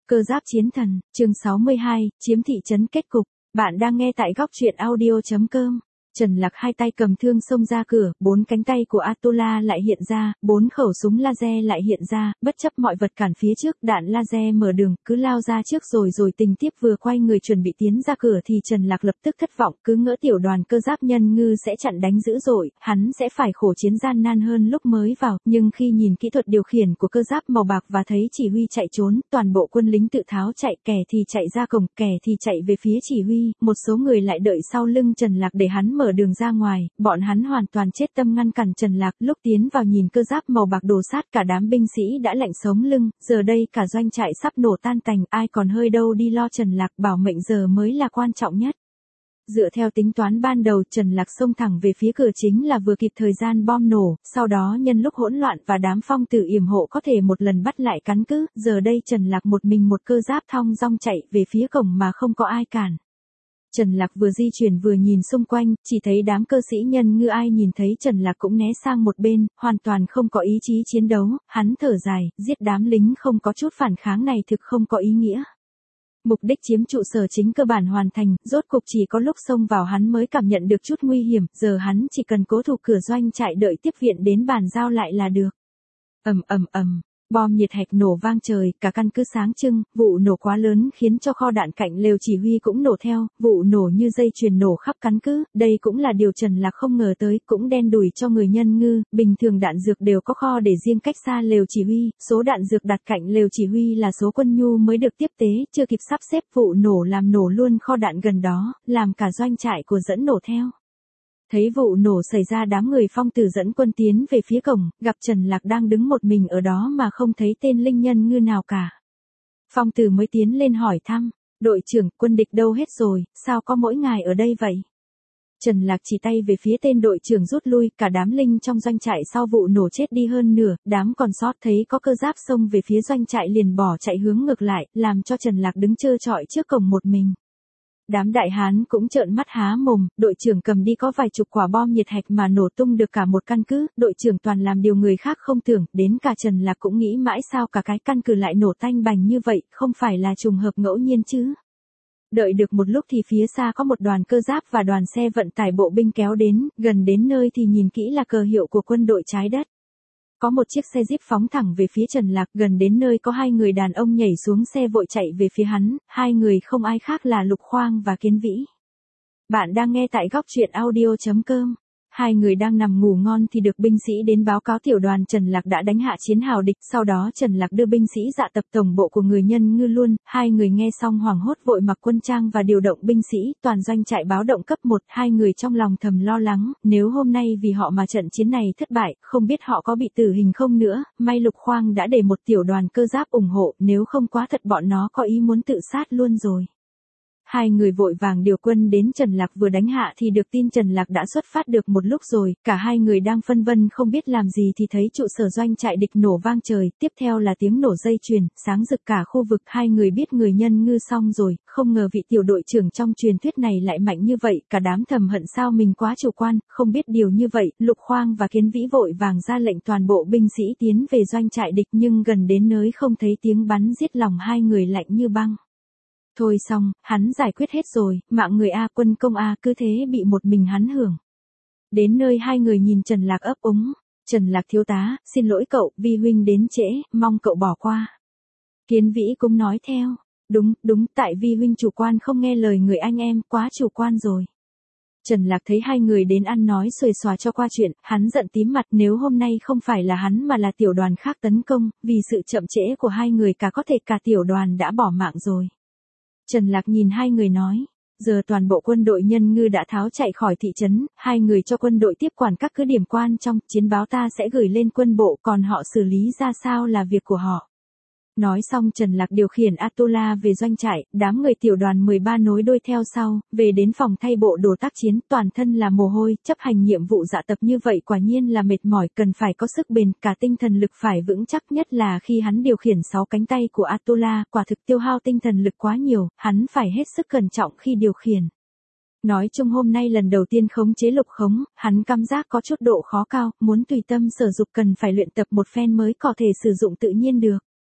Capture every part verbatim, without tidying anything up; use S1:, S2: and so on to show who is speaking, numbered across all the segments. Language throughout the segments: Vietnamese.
S1: Cơ giáp chiến thần, chương sáu mươi hai, chiếm thị trấn kết cục. Bạn đang nghe tại góc truyện audio chấm com. Trần Lạc hai tay cầm thương xông ra cửa, bốn cánh tay của Atula lại hiện ra, bốn khẩu súng laser lại hiện ra, bất chấp mọi vật cản phía trước, đạn laser mở đường, cứ lao ra trước rồi rồi tình tiếp vừa quay người chuẩn bị tiến ra cửa thì Trần Lạc lập tức thất vọng, cứ ngỡ tiểu đoàn cơ giáp nhân ngư sẽ chặn đánh dữ dội, hắn sẽ phải khổ chiến gian nan hơn lúc mới vào, nhưng khi nhìn kỹ thuật điều khiển của cơ giáp màu bạc và thấy chỉ huy chạy trốn, toàn bộ quân lính tự tháo chạy, kẻ thì chạy ra cổng, kẻ thì chạy về phía chỉ huy, một số người lại đợi sau lưng Trần Lạc để hắn mở đường ra ngoài, bọn hắn hoàn toàn chết tâm ngăn cản Trần Lạc, lúc tiến vào nhìn cơ giáp màu bạc đổ sát cả đám binh sĩ đã lạnh sống lưng, giờ đây cả doanh trại sắp nổ tan tành, ai còn hơi đâu đi lo Trần Lạc, bảo mệnh giờ mới là quan trọng nhất. Dựa theo tính toán ban đầu, Trần Lạc xông thẳng về phía cửa chính là vừa kịp thời gian bom nổ, sau đó nhân lúc hỗn loạn và đám phong tử yểm hộ có thể một lần bắt lại cắn cứ, giờ đây Trần Lạc một mình một cơ giáp thong dong chạy về phía cổng mà không có ai cản. Trần Lạc vừa di chuyển vừa nhìn xung quanh, chỉ thấy đám cơ sĩ nhân ngư ai nhìn thấy Trần Lạc cũng né sang một bên, hoàn toàn không có ý chí chiến đấu, hắn thở dài, giết đám lính không có chút phản kháng này thực không có ý nghĩa. Mục đích chiếm trụ sở chính cơ bản hoàn thành, rốt cục chỉ có lúc xông vào hắn mới cảm nhận được chút nguy hiểm, giờ hắn chỉ cần cố thủ cửa doanh trại đợi tiếp viện đến bàn giao lại là được. Ầm ầm ầm. Bom nhiệt hạch nổ vang trời, cả căn cứ sáng trưng, vụ nổ quá lớn khiến cho kho đạn cạnh lều chỉ huy cũng nổ theo, vụ nổ như dây chuyền nổ khắp căn cứ, đây cũng là điều Trần Lạc không ngờ tới, cũng đen đủi cho người nhân ngư, bình thường đạn dược đều có kho để riêng cách xa lều chỉ huy, số đạn dược đặt cạnh lều chỉ huy là số quân nhu mới được tiếp tế, chưa kịp sắp xếp vụ nổ làm nổ luôn kho đạn gần đó, làm cả doanh trại của dẫn nổ theo. Thấy vụ nổ xảy ra đám người phong tử dẫn quân tiến về phía cổng, gặp Trần Lạc đang đứng một mình ở đó mà không thấy tên linh nhân ngư nào cả. Phong tử mới tiến lên hỏi thăm, đội trưởng, quân địch đâu hết rồi, sao có mỗi ngài ở đây vậy? Trần Lạc chỉ tay về phía tên đội trưởng rút lui, cả đám linh trong doanh trại sau vụ nổ chết đi hơn nửa, đám còn sót thấy có cơ giáp xông về phía doanh trại liền bỏ chạy hướng ngược lại, làm cho Trần Lạc đứng trơ trọi trước cổng một mình. Đám đại hán cũng trợn mắt há mồm, đội trưởng cầm đi có vài chục quả bom nhiệt hạch mà nổ tung được cả một căn cứ, đội trưởng toàn làm điều người khác không tưởng, đến cả Trần Lạc cũng nghĩ mãi sao cả cái căn cứ lại nổ tanh bành như vậy, không phải là trùng hợp ngẫu nhiên chứ. Đợi được một lúc thì phía xa có một đoàn cơ giáp và đoàn xe vận tải bộ binh kéo đến, gần đến nơi thì nhìn kỹ là cờ hiệu của quân đội trái đất. Có một chiếc xe jeep phóng thẳng về phía Trần Lạc, gần đến nơi có hai người đàn ông nhảy xuống xe vội chạy về phía hắn, hai người không ai khác là Lục Khoang và Kiến Vĩ. Bạn đang nghe tại góc truyện audio chấm com. Hai người đang nằm ngủ ngon thì được binh sĩ đến báo cáo tiểu đoàn Trần Lạc đã đánh hạ chiến hào địch, sau đó Trần Lạc đưa binh sĩ dạ tập tổng bộ của người nhân ngư luôn, hai người nghe xong hoảng hốt vội mặc quân trang và điều động binh sĩ, toàn doanh trại báo động cấp một, hai người trong lòng thầm lo lắng, nếu hôm nay vì họ mà trận chiến này thất bại, không biết họ có bị tử hình không nữa, may Lục Khoang đã để một tiểu đoàn cơ giáp ủng hộ, nếu không quá thật bọn nó có ý muốn tự sát luôn rồi. Hai người vội vàng điều quân đến Trần Lạc vừa đánh hạ thì được tin Trần Lạc đã xuất phát được một lúc rồi, cả hai người đang phân vân không biết làm gì thì thấy trụ sở doanh trại địch nổ vang trời, tiếp theo là tiếng nổ dây chuyền, sáng rực cả khu vực, hai người biết người nhân ngư xong rồi, không ngờ vị tiểu đội trưởng trong truyền thuyết này lại mạnh như vậy, cả đám thầm hận sao mình quá chủ quan, không biết điều như vậy, Lục Khoang và Kiến Vĩ vội vàng ra lệnh toàn bộ binh sĩ tiến về doanh trại địch nhưng gần đến nơi không thấy tiếng bắn giết lòng hai người lạnh như băng. Thôi xong, hắn giải quyết hết rồi, mạng người A quân công A cứ thế bị một mình hắn hưởng. Đến nơi hai người nhìn Trần Lạc ấp úng, Trần Lạc thiếu tá, xin lỗi cậu, vi huynh đến trễ, mong cậu bỏ qua. Kiến Vĩ cũng nói theo, đúng, đúng, tại vi huynh chủ quan không nghe lời người anh em, quá chủ quan rồi. Trần Lạc thấy hai người đến ăn nói xuề xòa cho qua chuyện, hắn giận tím mặt nếu hôm nay không phải là hắn mà là tiểu đoàn khác tấn công, vì sự chậm trễ của hai người cả có thể cả tiểu đoàn đã bỏ mạng rồi. Trần Lạc nhìn hai người nói, giờ toàn bộ quân đội nhân ngư đã tháo chạy khỏi thị trấn, hai người cho quân đội tiếp quản các cứ điểm quan trong, chiến báo ta sẽ gửi lên quân bộ, còn họ xử lý ra sao là việc của họ. Nói xong Trần Lạc điều khiển Atula về doanh trại, đám người tiểu đoàn mười ba nối đuôi theo sau, về đến phòng thay bộ đồ tác chiến, toàn thân là mồ hôi, chấp hành nhiệm vụ dạ tập như vậy quả nhiên là mệt mỏi, cần phải có sức bền, cả tinh thần lực phải vững chắc, nhất là khi hắn điều khiển sáu cánh tay của Atula, quả thực tiêu hao tinh thần lực quá nhiều, hắn phải hết sức cẩn trọng khi điều khiển. Nói chung hôm nay lần đầu tiên khống chế lục khống, hắn cảm giác có chút độ khó cao, muốn tùy tâm sở dục cần phải luyện tập một phen mới có thể sử dụng tự nhiên được.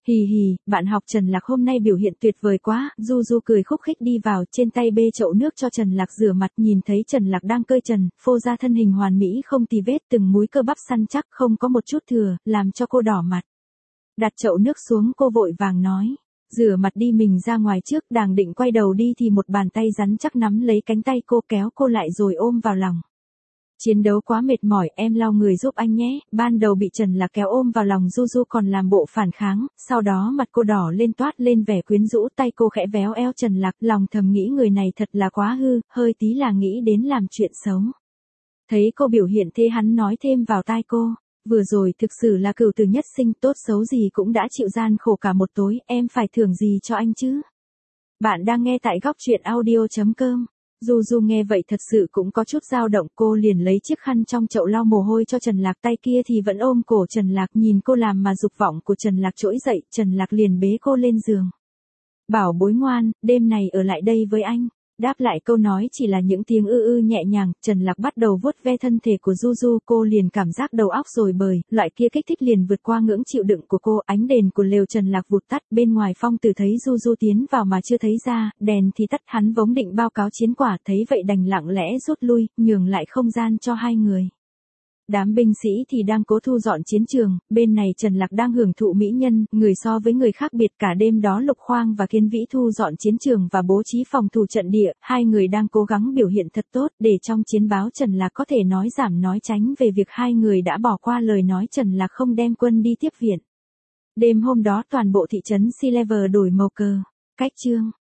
S1: Hì hì, bạn học Trần Lạc hôm nay biểu hiện tuyệt vời quá, Du Du cười khúc khích đi vào, trên tay bê chậu nước cho Trần Lạc rửa mặt, nhìn thấy Trần Lạc đang cơi trần, phô ra thân hình hoàn mỹ không tì vết, từng múi cơ bắp săn chắc, không có một chút thừa, làm cho cô đỏ mặt. Đặt chậu nước xuống, cô vội vàng nói, rửa mặt đi, mình ra ngoài trước. Đang định quay đầu đi thì một bàn tay rắn chắc nắm lấy cánh tay cô, kéo cô lại rồi ôm vào lòng. Chiến đấu quá mệt mỏi, em lau người giúp anh nhé. Ban đầu bị Trần Lạc kéo ôm vào lòng, Du Du còn làm bộ phản kháng, sau đó mặt cô đỏ lên, toát lên vẻ quyến rũ, tay cô khẽ véo eo Trần Lạc, lòng thầm nghĩ người này thật là quá hư, hơi tí là nghĩ đến làm chuyện xấu. Thấy cô biểu hiện thế, hắn nói thêm vào tai cô, vừa rồi thực sự là cửu tử nhất sinh, tốt xấu gì cũng đã chịu gian khổ cả một tối, em phải thưởng gì cho anh chứ? Bạn đang nghe tại góc truyện audio chấm com. Du Du nghe vậy thật sự cũng có chút dao động, cô liền lấy chiếc khăn trong chậu lau mồ hôi cho Trần Lạc, tay kia thì vẫn ôm cổ Trần Lạc, nhìn cô làm mà dục vọng của Trần Lạc trỗi dậy, Trần Lạc liền bế cô lên giường. Bảo bối ngoan, đêm này ở lại đây với anh. Đáp lại câu nói chỉ là những tiếng ư ư nhẹ nhàng, Trần Lạc bắt đầu vuốt ve thân thể của Du Du, cô liền cảm giác đầu óc rồi bời, loại kia kích thích liền vượt qua ngưỡng chịu đựng của cô. Ánh đèn của lều Trần Lạc vụt tắt, bên ngoài Phong Tử thấy Du Du tiến vào mà chưa thấy ra, đèn thì tắt, hắn vốn định báo cáo chiến quả, thấy vậy đành lặng lẽ rút lui, nhường lại không gian cho hai người. Đám binh sĩ thì đang cố thu dọn chiến trường, bên này Trần Lạc đang hưởng thụ mỹ nhân, người so với người khác biệt. Cả đêm đó Lục Khoang và Kiến Vĩ thu dọn chiến trường và bố trí phòng thủ trận địa, hai người đang cố gắng biểu hiện thật tốt, để trong chiến báo Trần Lạc có thể nói giảm nói tránh về việc hai người đã bỏ qua lời nói Trần Lạc không đem quân đi tiếp viện. Đêm hôm đó toàn bộ thị trấn Sea Level đổi màu cờ. Cách chương